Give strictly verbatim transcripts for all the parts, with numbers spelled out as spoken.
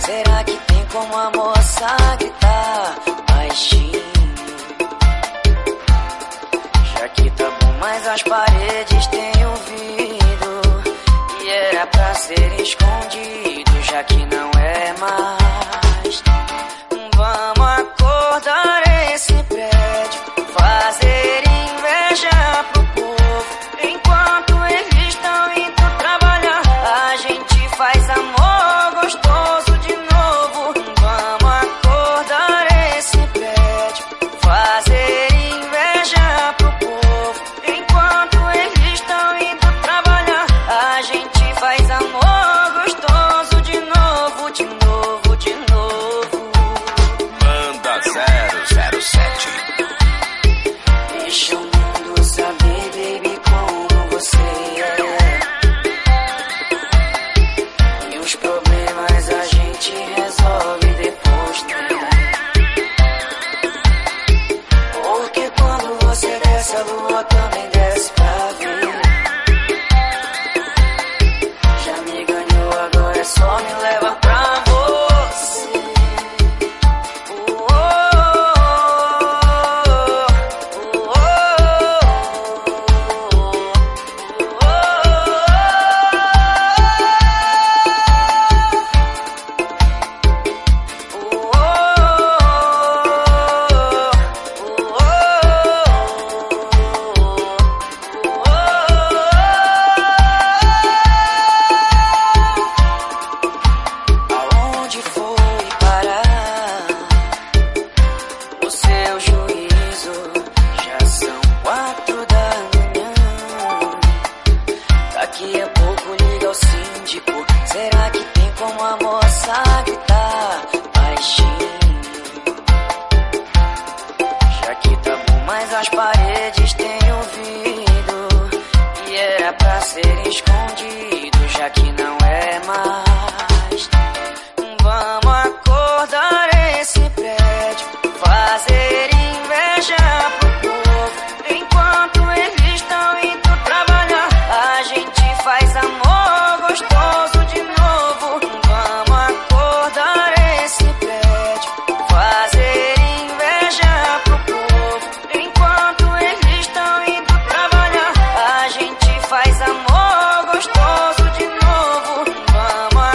Será que tem como a moça gritar baixinho? Já que tá bom, mas as paredes têm ouvido. E era pra ser escondido, já que não é mais. Vamos acordar esse prédio, fazer inveja pro povo. Enquanto eles estão indo trabalhar, a gente faz amor gostoso de novo. Vamos acordar esse prédio, fazer inveja pro povo. Enquanto eles estão indo trabalhar, a gente faz amor gostoso de novo, de novo, de novo. Manda zero zero sete. Deixa o mundo saber, baby, como você é. E os problemas a gente resolve depois, né? Porque quando você desce, a lua também desce pra ver. Já me ganhou, agora é só me levar pra você. Oh, oh, oh, aonde foi parar o seu juízo? Já são quatro da manhã. Daqui a pouco liga o síndico. Será que tem como a moça gritar baixinho? Já que tá bom, mas as paredes têm ouvido. E era pra ser escondido, já que não é mais. Vamos acordar esse prédio, fazer inveja pro povo. Enquanto eles estão indo trabalhar, a gente faz amor gostoso de novo. Vamos acordar esse prédio, fazer inveja pro povo. Enquanto eles estão indo trabalhar, a gente faz amor gostoso de novo. Vamos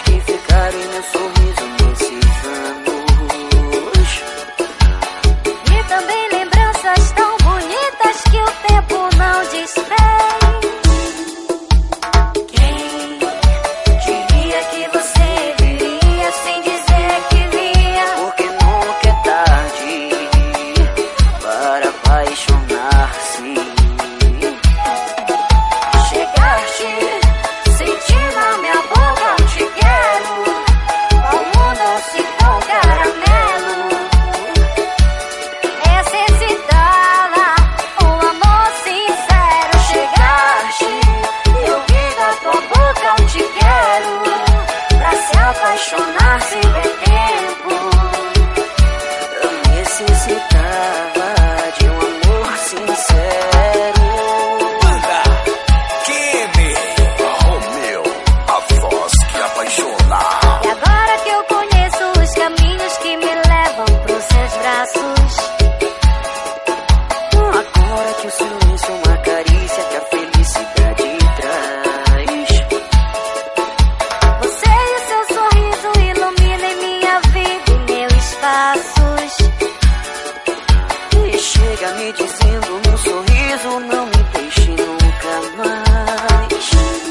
que ficaram em meu sorriso nesses anos. E também lembranças tão bonitas que o tempo não desfez. Quem diria que você viria sem dizer que vinha? Porque nunca é tarde para apaixonar-se. Chegaste, senti na minha boca um te quero, como doce com caramelo. Necessitava um amor sincero. Chegaste, eu vi da tua boca um te quero, pra se apaixonar sem ter tempo. Eu necessitava de um amor sincero. Banda Kene, Romeu, a voz que apaixona. E agora que eu conheço os caminhos que me levam pros seus braços, Agora que o silêncio é uma carícia que a felicidade traz. você e seu sorriso iluminem minha vida e meus passos. E chega me dizendo num sorriso, não me deixe nunca mais.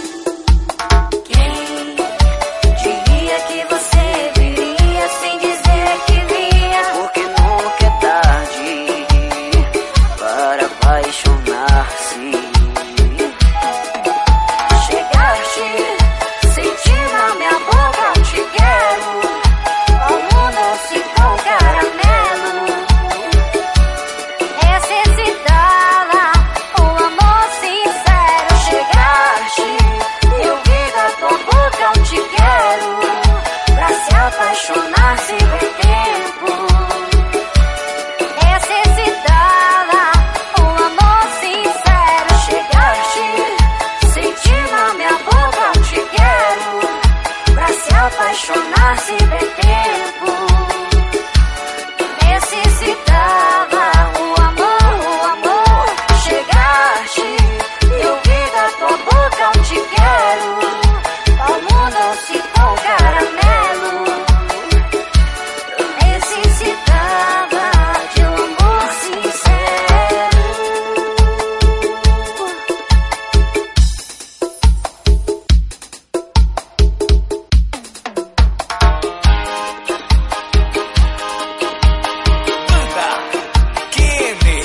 Quem diria que você viria sem dizer que vinha? Porque nunca é tarde para apaixonar-se. Chegaste, senti na minha boca um te quero, como doce com caramelo. Necessitava um amor sincero. Chegaste, eu vi da tua boca um te quero, pra se apaixonar sem ter tempo. Necessitava um amor sincero. Chegaste, senti na minha boca um te quero, pra se apaixonar sem ter tempo. Necessitava O amor, o amor. Chegaste, eu vi da tua boca um te quero, como doce com caramelo. Necessitava de um amor sincero. Banda Kene.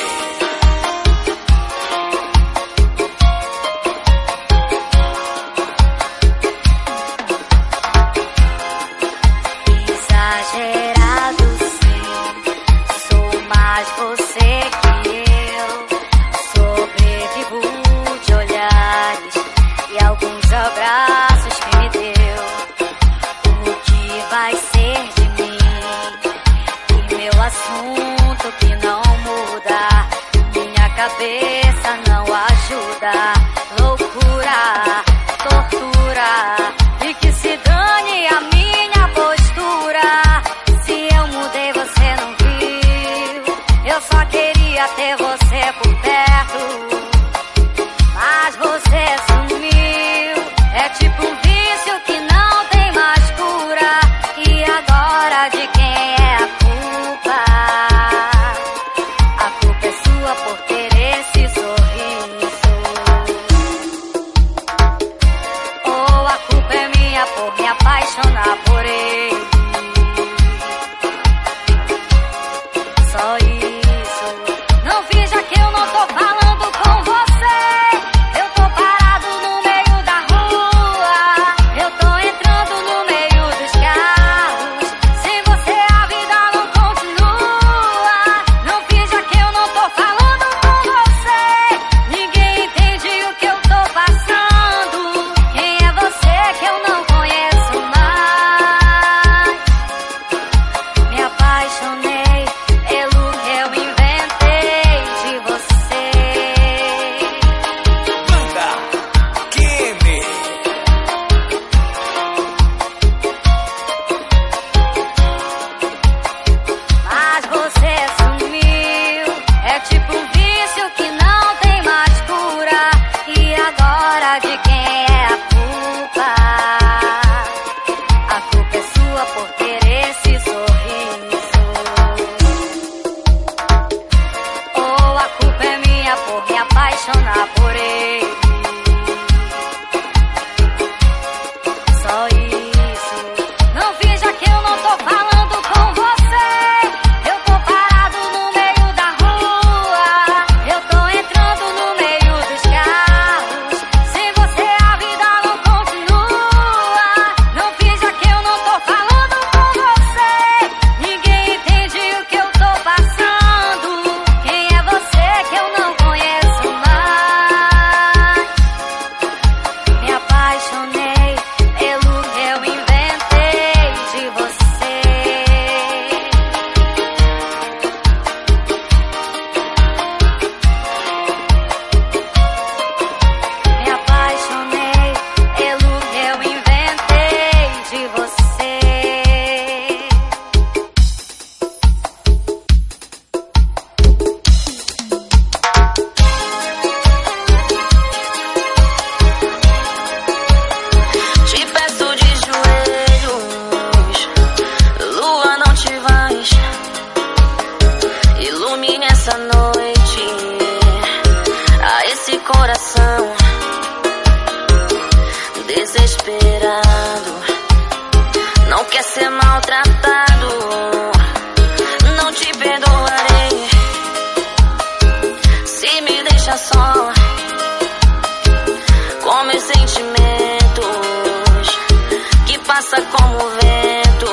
exagerado, sim. Sou mais você que eu. Sobrevivo de olhares e alguns abraços que me deu. O que vai ser de mim? E meu assunto que não muda. Minha cabeça não ajuda. Loucura, tortura. E que se dane a minha postura. Se eu mudei, você não viu. Eu só queria ter você por perto, mas você sumiu. É tipo um vício que não tem mais cura. E agora de quem é a culpa? A culpa é sua por ter esse sorriso. Ou a culpa é minha por me apaixonar por ele. Só isso. Não finja que eu não tô falando com você. Eu tô parado no meio da rua. Eu tô entrando no meio dos carros. Sem você a vida não continua. Não finja que eu não tô falando com você. Ninguém entende o que eu tô passando. Quem é você que eu não conheço mais? quer ser maltratado, não te perdoarei. Se me deixa só com meus sentimentos, que passa como vento,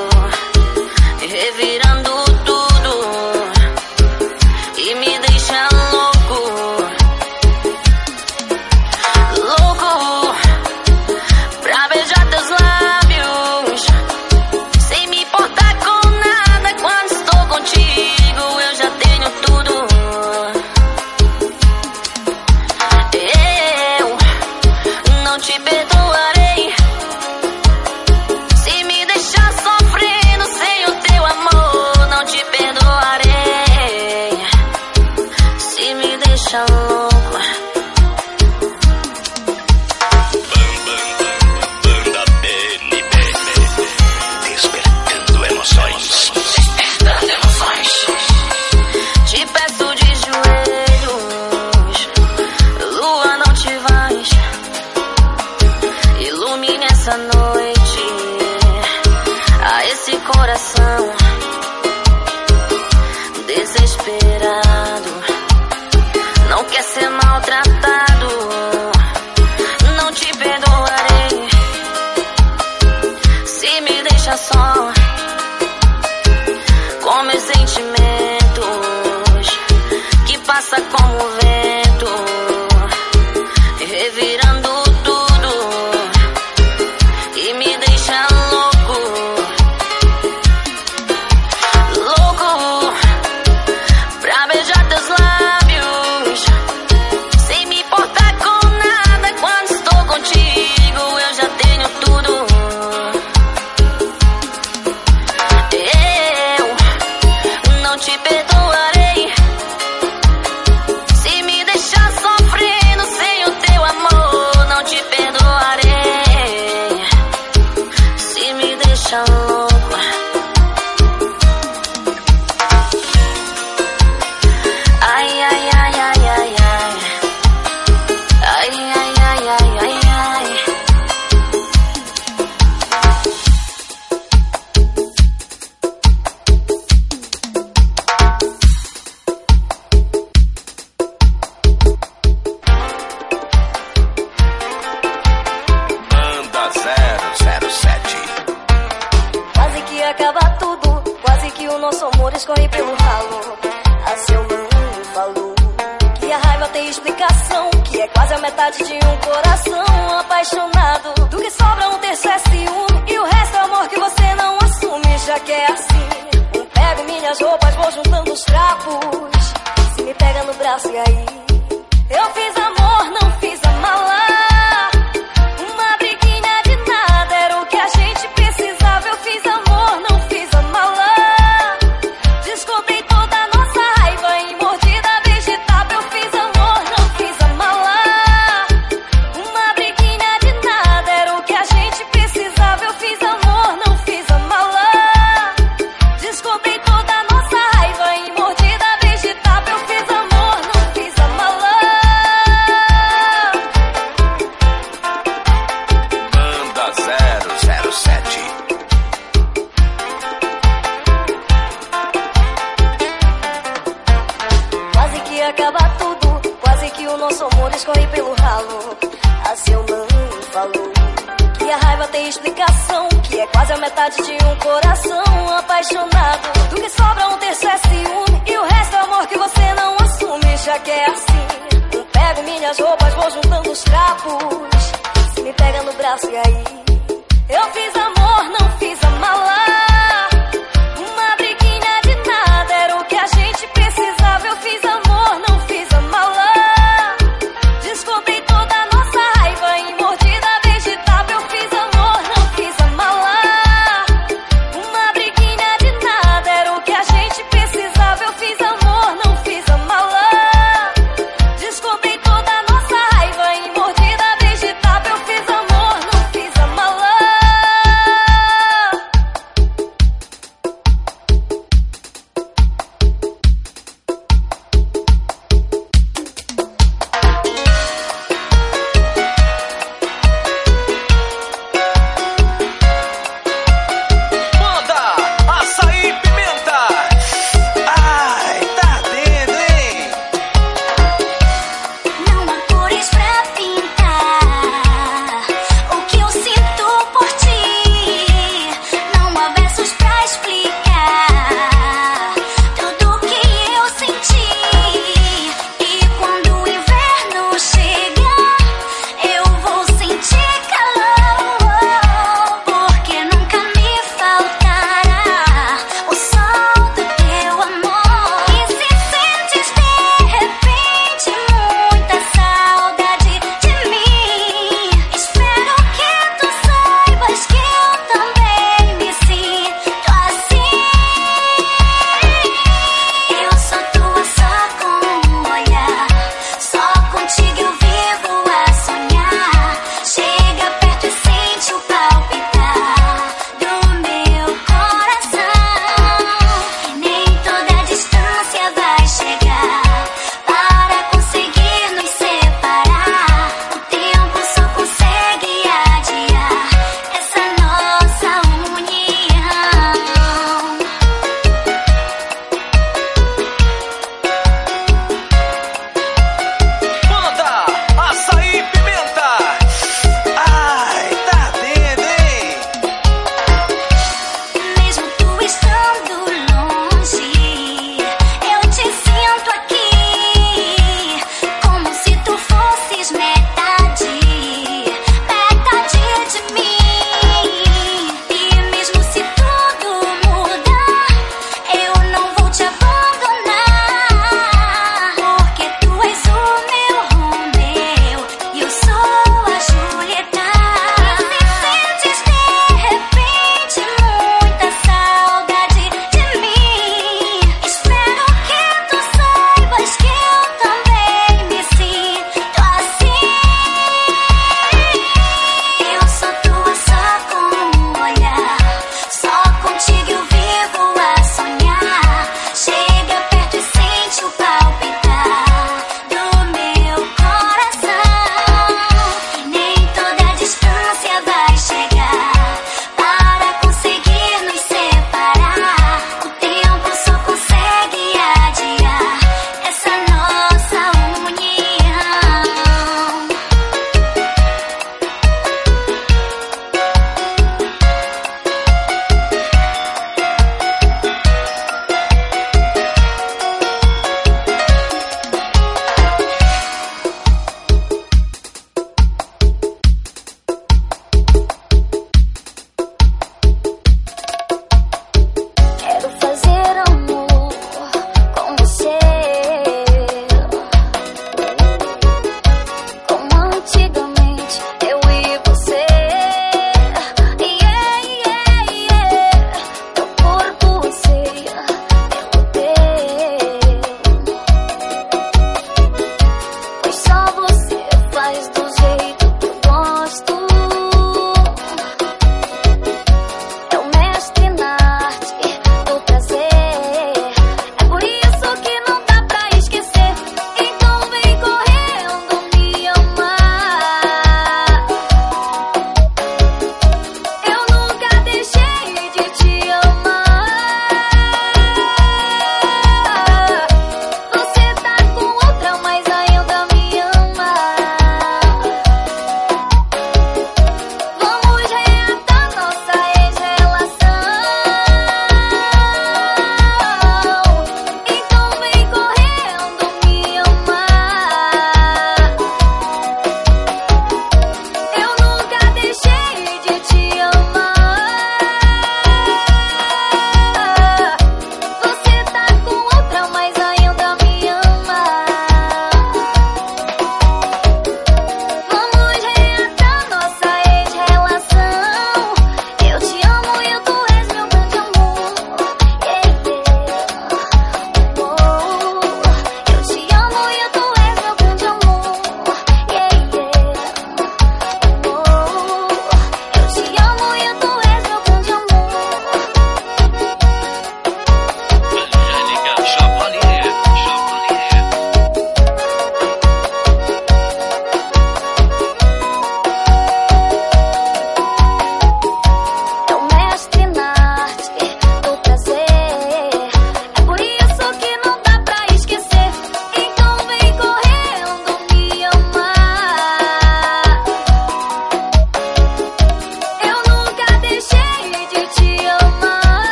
revirando tudo e me deixa louco, louco pra beijar teus lábios, sem me importar com nada. Quando estou contigo eu já tenho tudo. Eu não te perdoarei se me deixar sofrendo sem o teu amor. Não te perdoarei se me deixa louco. Banda B N B, despertando emoções. Despertando emoções. Te peço de joelhos, lua, não te vais. Ilumine essa noite a esse coração desesperado. Não quer ser maltratado, não te perdoarei se me deixa só com meus sentimentos, que passa como vento, revirando tudo e me deixa louco, louco pra beijar teus lábios, sem me importar com nada. Quando estou contigo eu já tenho tudo. Eu não te perdoarei se me deixar sofrendo sem o teu amor. Não te perdoarei se me deixa louco. Ai, ai, ai, ai, ai, ai. Ai, ai, ai, ai, ai, ai. Banda zero zero sete. Quase que acaba tudo, quase que o nosso amor escorre pelo ralo. A seu mãe falou que a raiva tem explicação, que é quase a metade de um coração apaixonado. Do que sobra um terço é ciúme e o resto é amor que você não assume. Já que é assim, eu pego minhas roupas, vou juntando os trapos. Se me pega no braço e aí eu fiz amor, não fiz a mala. Uma briguinha de nada era o que a gente precisava. Eu fiz amor, não fiz a mala. Descontei toda a nossa raiva em mordida vegetável. Eu fiz amor, não fiz a mala. Uma briguinha de nada era o que a gente precisava. Eu fiz amor, não fiz a mala. Descontei toda a nossa raiva em mordida vegetável. Eu fiz amor, não fiz a mala. Banda zero zero sete. Quase que acaba tudo, quase que o nosso amor escorre pelo ralo. A seu mãe falou que a raiva tem explicação, que é quase a metade de um coração apaixonado. Do que sobra um terço é ciúme e o resto é amor que você não assume. Já que é assim, eu pego minhas roupas, vou juntando os trapos. Se me pega no braço e aí eu fiz amor, não fiz a mala. Uma briguinha de nada era o que a gente precisava. Eu fiz amor, não fiz a mala. Descontei toda a nossa raiva em mordida vegetável. Eu fiz amor, não fiz a mala. Uma briguinha de nada era o que a gente precisava. Eu fiz amor, não fiz a mala. Descontei toda a nossa raiva em mordida vegetável. Eu fiz amor, não fiz a mala.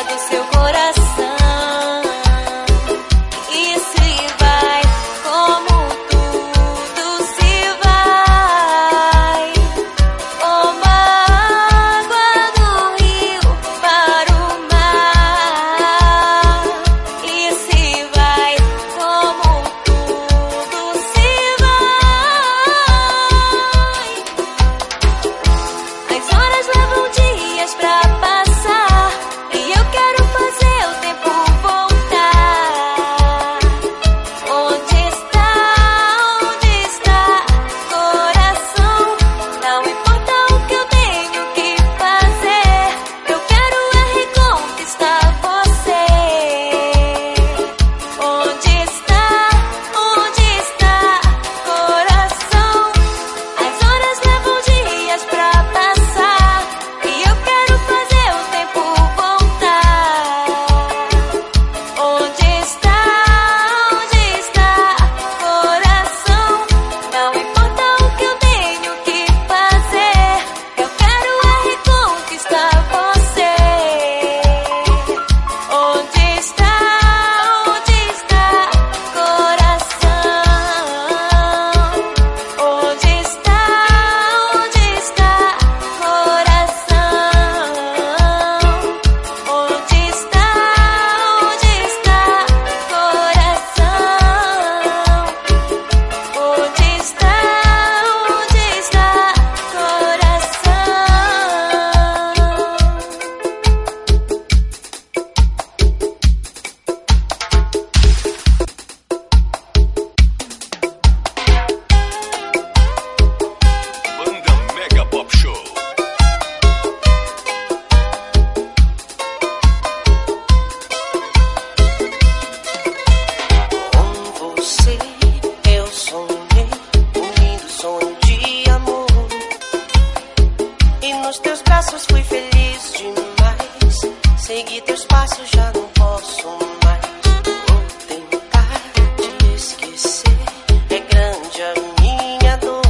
do seu coração. E se vai como tudo se vai, como a água do rio para o mar. E se vai como tudo se vai. As horas levam dias pra passar e eu quero fazer o tempo voltar. Onde está, onde está, coração? Não importa o que eu tenho que fazer, eu quero é reconquistar você. Onde está, onde está, coração? As horas levam dias pra passar e eu quero fazer o tempo voltar. Onde está, onde está, coração? Não importa o que eu tenho que fazer, eu quero é reconquistar você. Onde está, onde está, coração? Onde está, onde está, coração? Onde está, onde está, coração? Onde está, onde está, Banda Mega Pop Show. Com você eu sonhei um lindo sonho de amor, e nos teus braços fui feliz demais. Segui teus passos, já não posso mais. Vou tentar te esquecer, é grande a minha dor.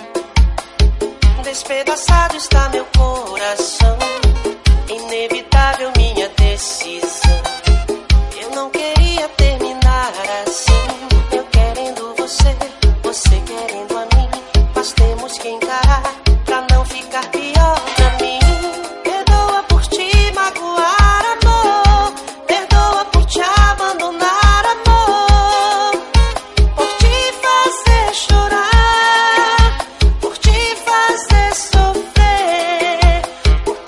Despedaçado está meu coração, inevitável minha decisão. Eu não queria terminar assim, eu querendo você, você querendo a mim, mas temos que encarar pra não ficar pior pra mim. Perdoa por te magoar, amor, perdoa por te abandonar, amor, por te fazer chorar, por te fazer sofrer, por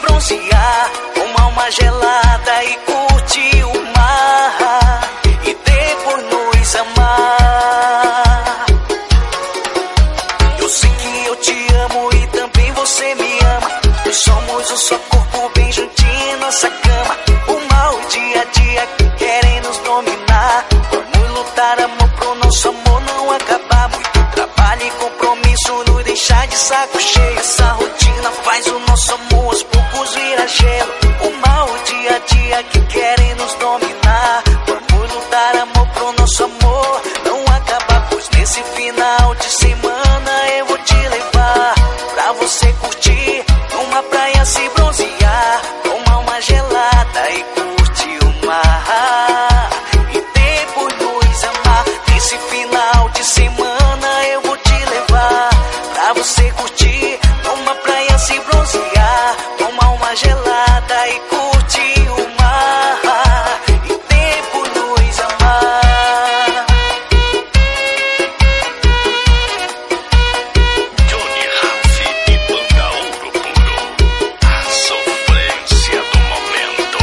bronzear, tomar uma gelada e curtir o mar, e depois nos amar. Eu sei que eu te amo e também você me ama. Nós somos um só corpo bem juntinho em nossa cama. O mal dia a dia querem nos dominar. Vamos lutar, amor, pro nosso amor não acabar. Muito trabalho e compromisso nos deixar de saco cheio. Essa rotina faz o nosso amor aos poucos virar gelo. O mal dia a dia que querem nos dominar. Vamos lutar, amor, pro nosso amor não acabar. Pois nesse final de semana eu vou te levar pra você curtir numa praia, se bronzear, tomar uma gelada e curtir o mar, e depois nos amar. Nesse final de semana eu vou te levar pra você curtir numa praia, se bronzear, tomar uma gelada e curtir o mar, e depois nos amar. Johnny Raff e Banda Ouro Puro, a sofrência do momento.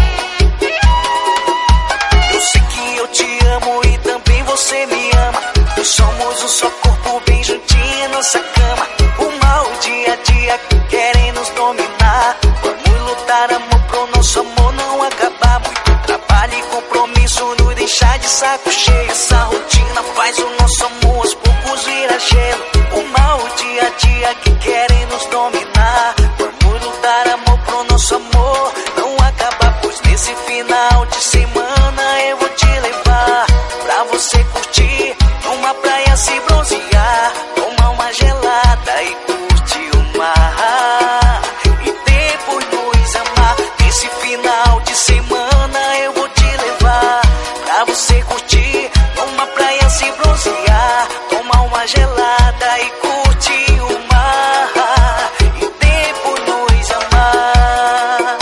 Eu sei que eu te amo e também você me ama. Nós somos um só corpo bem juntinho em nossa cama. O mal dia a dia querem nos dominar. Vamos lutar, amor, pro nosso amor não acabar. Muito trabalho e compromisso nos deixar de saco cheio. Essa rotina faz o nosso amor aos poucos virar gelo. O mal dia a dia que querem nos dominar. Vamos lutar, amor, pro nosso amor não acabar. Pois nesse final de semana eu vou te levar pra você curtir numa praia, se bronzear, tomar uma gelada e curtir o mar, e depois nos amar. Nesse final de semana eu vou te levar pra você curtir numa praia, se bronzear, tomar uma gelada e curtir o mar, e depois nos amar.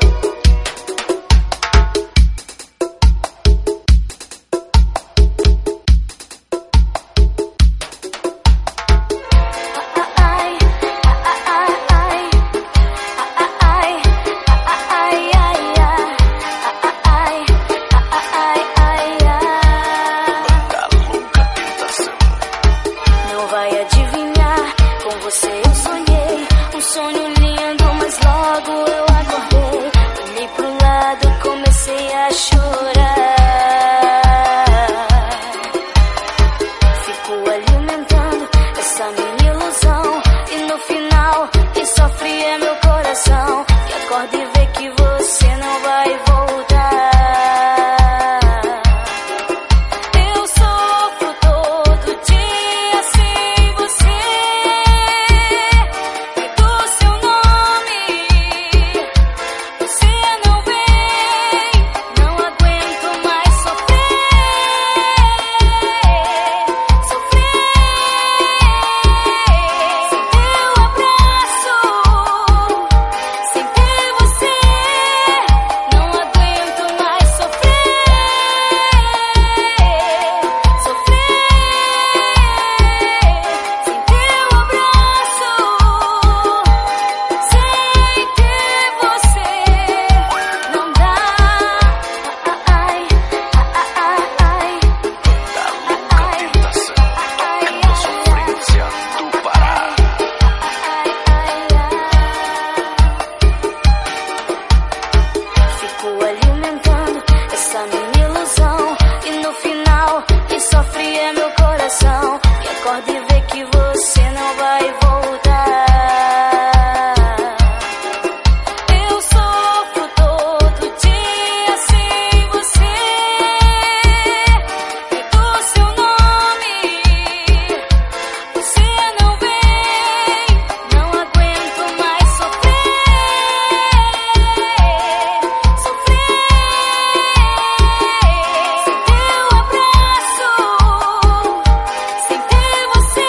Banda Louca Tentação. Não vai adivinhar, com você eu sonhei um sonho lindo, mas logo eu acordei. Olhei pro lado, comecei a chorar. Fico alimentando essa minha ilusão, e no final quem sofre é meu coração. E acorda e vê que você não vai voltar. Eu sofro todo dia sem você, e do seu nome você não vem. Não aguento mais sofrer, sofrer sem teu abraço, sem ter você. Não aguento mais sofrer, sofrer sem teu abraço, sem ter você. Não dá. Ai, ai, ai, Banda Louca Tentação, tocando a sofrência do Pará. Fico alimentando essa minha ilusão, e no final quem sofre é meu coração. E acorda e vê que você não vai voltar. Eu sofro todo dia sem você, e do seu nome você não vem. Não aguento mais sofrer, sofrer sem teu abraço, sem ter você.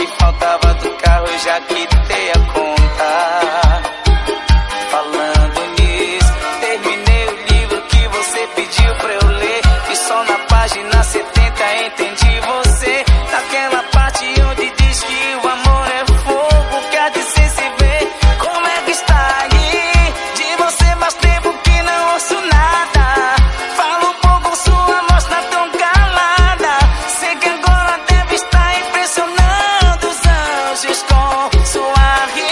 que faltava do carro eu já quitei a conta. Falando nisso, terminei o livro que você pediu pra eu ler, e só na página setenta entendi você. Naquela parte onde diz que o amor é fogo, quer dizer se vê. Como é que está aí? De você faz tempo que não ouço nada. Fala um pouco, sua voz tá tão calada. Sei que agora deve estar impressionando os anjos com sua risada.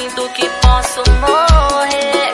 sinto que posso morrer.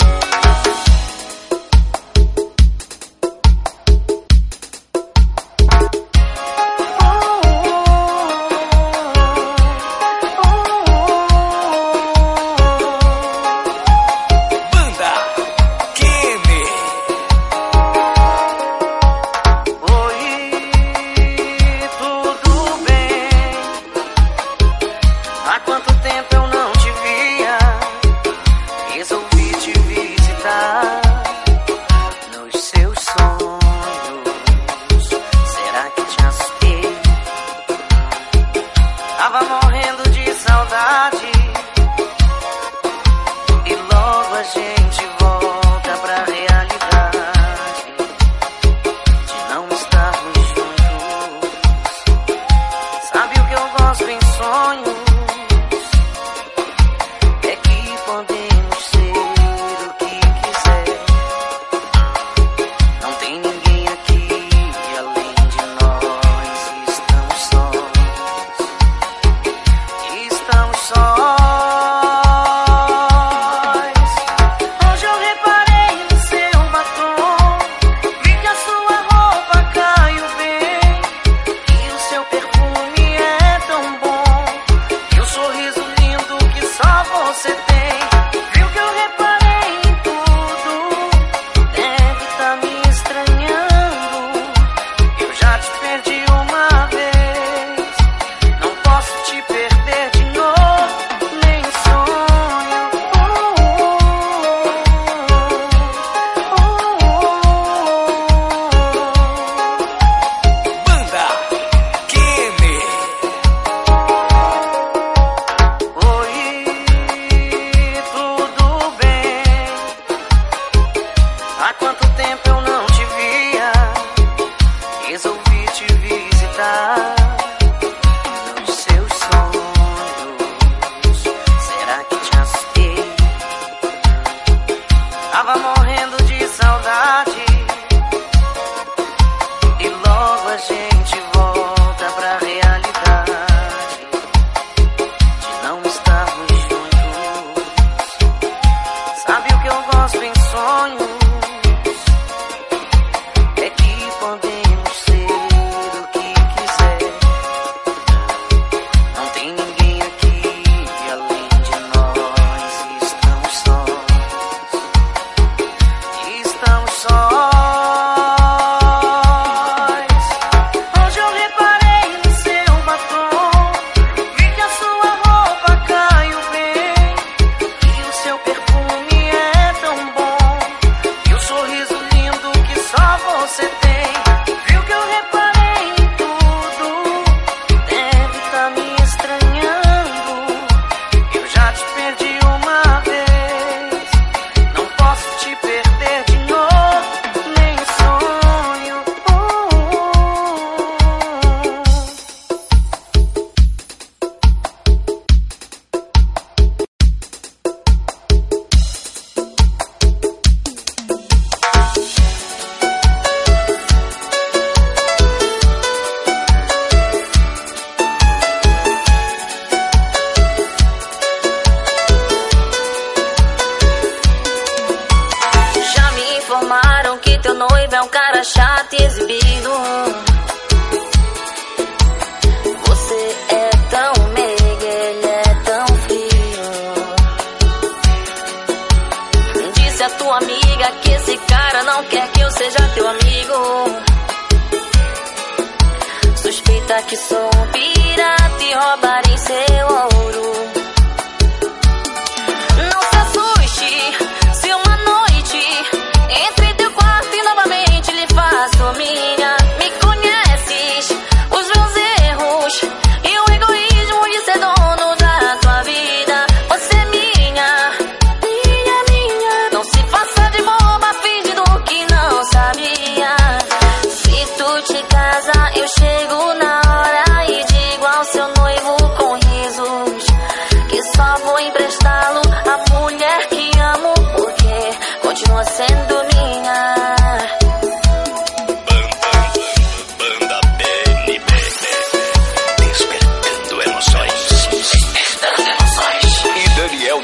Eu chego na hora e digo ao seu noivo com risos.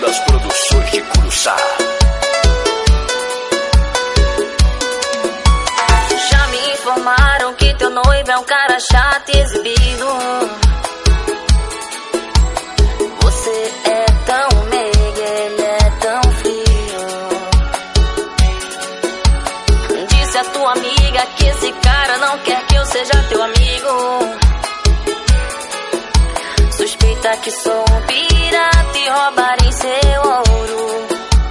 das produções de Curuçá. Já me informaram que teu noivo é um cara chato e exibido. Você é tão meiga, ele é tão frio. Disse a tua amiga que esse cara não quer que eu seja teu amigo. Suspeita que sou um pirata e roubarei seu ouro.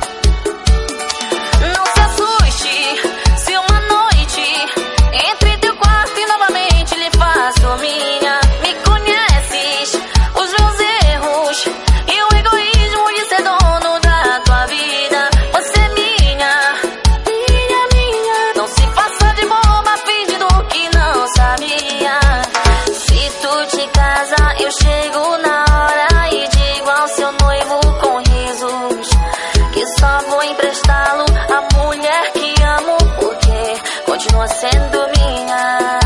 Não se assuste se uma noite entre teu quarto e novamente lhe faço minha. Me conheces, os meus erros e o egoísmo de ser dono da tua vida. Você é minha, minha, minha. Não se faça de boba fingindo que não sabia. Se tu te casa, eu chego na hora e digo ao seu noivo com risos que só vou emprestá-lo à mulher que amo, porque continua sendo minha.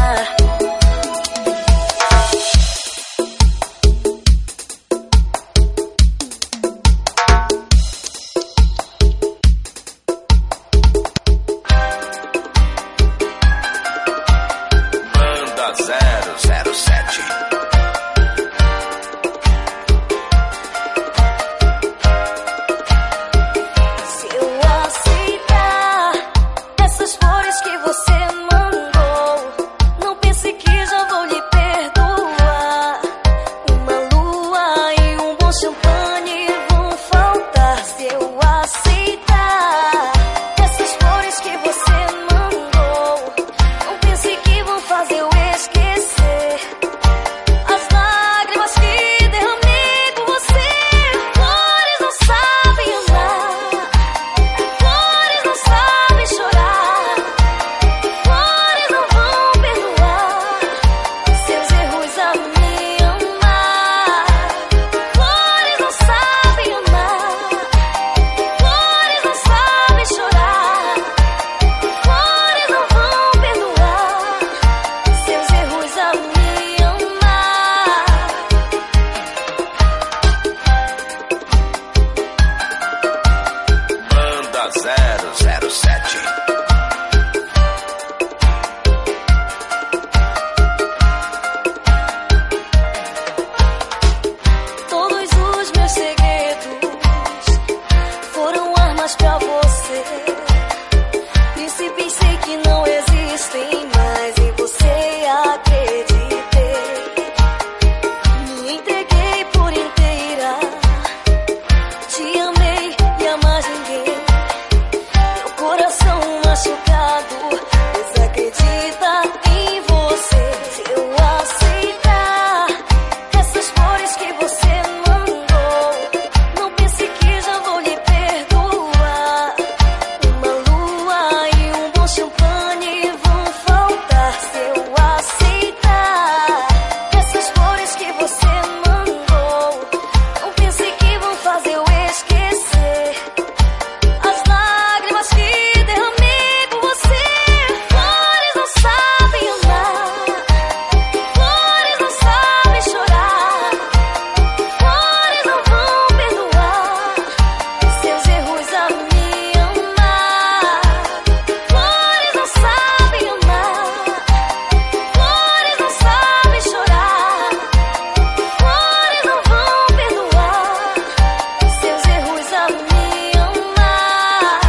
Banda zero zero sete. Se eu aceitar essas flores que você mandou, não pense que já vou lhe perdoar. Uma lua e um bom champanhe vão faltar. Se eu aceitar essas flores que você mandou, não pense que vão fazer eu esquecer as lágrimas que derramei por você. Flores não sabem amar, flores não sabem chorar, flores não vão perdoar seus erros a me amar. Flores não sabem amar, flores não sabem chorar, flores não vão perdoar seus erros a me amar. Banda zero zero sete. Todos os meus segredos foram armas pra você. Príncipes sei que não existem, mas em você acreditei. Me entreguei por inteira, te amei e a mais ninguém. Meu coração machucado desacredita em você. Se eu aceitar essas flores que você mandou, não pense que já vou lhe perdoar. Uma lua e um bom champanhe vão faltar. Se eu aceitar essas flores que você mandou, não pense que vão fazer eu esquecer as lágrimas que derramei por você. Flores não sabem amar, flores não sabem chorar, flores não vão perdoar seus erros a me amar. Flores não sabem amar, flores não sabem chorar, flores não vão perdoar seus erros a me amar.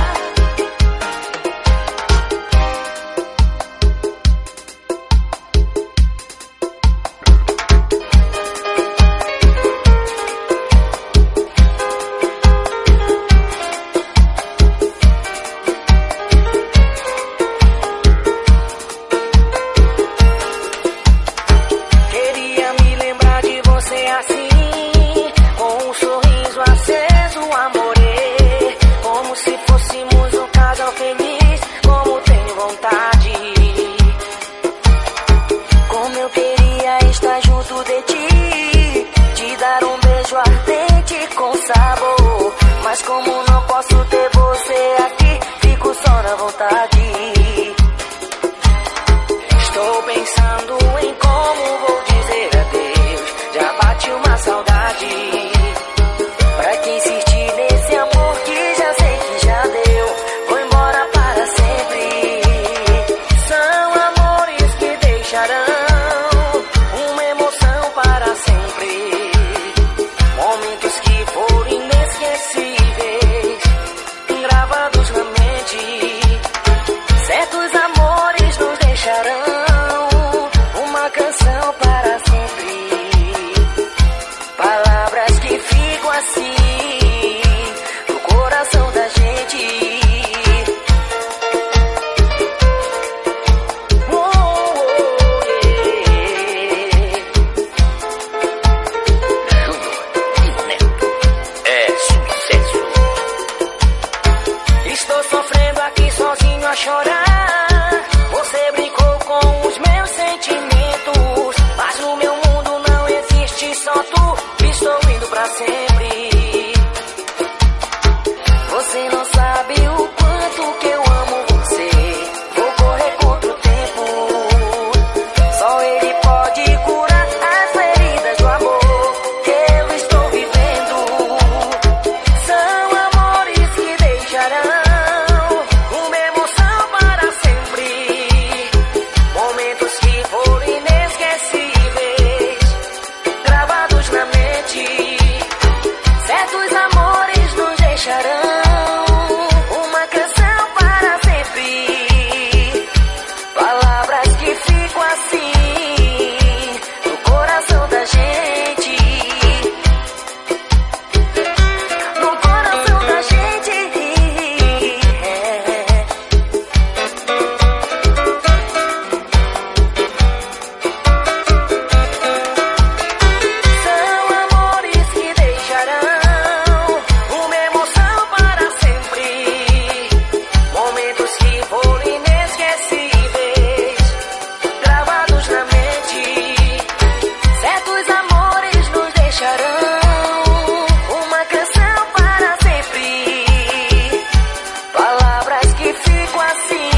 Queria me lembrar de você assim, com um sorriso aceso, amore, como se fôssemos um casal feliz, como tenho vontade. Como eu queria estar junto de ti, te dar um beijo ardente com sabor, mas como não posso ter você aqui, fico só na vontade. Estou pensando em como vou dizer adeus, já bate uma saudade. Pra que insistir nesse a chorar. Você brincou com os meus sentimentos, mas no meu mundo não existe só tu. Estou indo pra sempre. Você não sabe o quanto que eu amo você. Vou correr contra o tempo. Só ele pode curar as feridas do amor que eu estou vivendo. São amores que deixarão uma emoção para sempre. Momentos que foram inesquecíveis, gravados na mente. Certos amores nos deixarão uma canção para sempre. Palavras que ficam assim no coração da gente. No coração da gente. São amores que deixarão uma emoção para sempre. Momentos que foram inesquecíveis, gravados na mente. Certos amores nos deixarão uma canção para sempre. Palavras que ficam assim